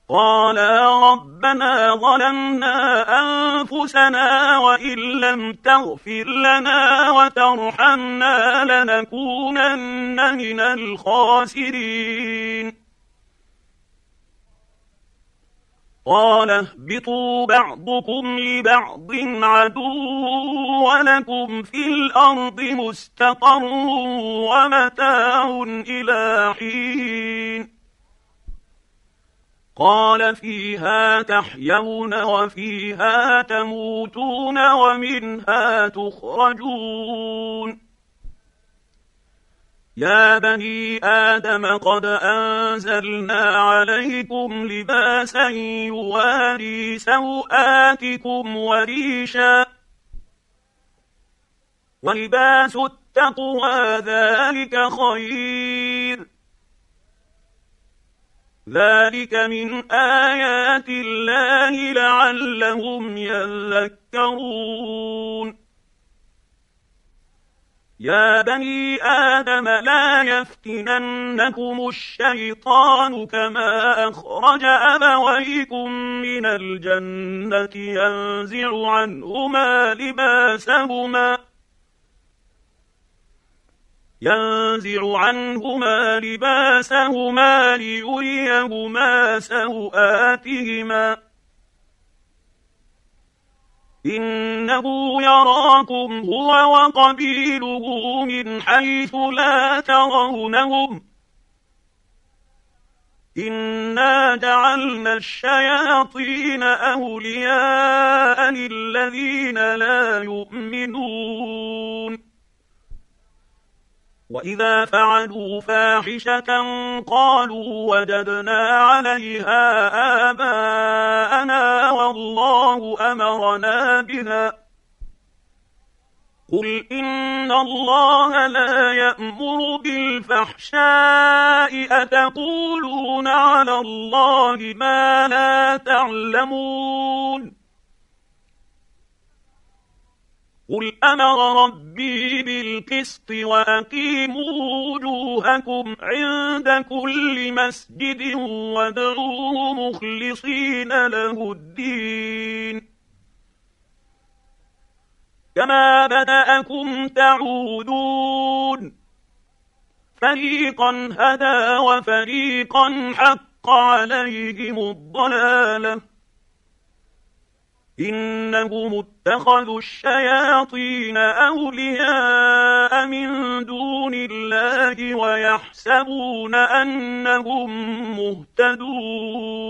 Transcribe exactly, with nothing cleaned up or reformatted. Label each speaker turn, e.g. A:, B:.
A: قالا ربنا ظلمنا أنفسنا وإن لم تغفر لنا وترحمنا لنكونن من الخاسرين. قال اهبطوا بعضكم لبعض عدو ولكم في الأرض مستقر ومتاع إلى حين. قال فيها تحيون وفيها تموتون ومنها تخرجون. يا بني آدم قد أنزلنا عليكم لباسا يواري سوآتكم وريشا ولباس التقوى ذلك خير ذلك من آيات الله لعلهم يذكرون. يا بني آدم لا يفتننكم الشيطان كما أخرج أبويكم من الجنة ينزع عنهما لباسهما ينزع عنهما لباسهما ليريهما سوآتهما إنه يراكم هو وقبيله من حيث لا ترونهم إنا جعلنا الشياطين أولياء للذين لا يؤمنون. وإذا فعلوا فاحشة قالوا وجدنا عليها آباءنا والله أمرنا بها قل إن الله لا يأمر بالفحشاء أتقولون على الله ما لا تعلمون. قل أمر ربي بالقسط وأقيموا وجوهكم عند كل مسجد وادعوه مخلصين له الدين كما بدأكم تعودون فريقا هدى وفريقا حق عليهم الضلالة إنهم اتخذوا الشياطين أولياء من دون الله ويحسبون أنهم مهتدون.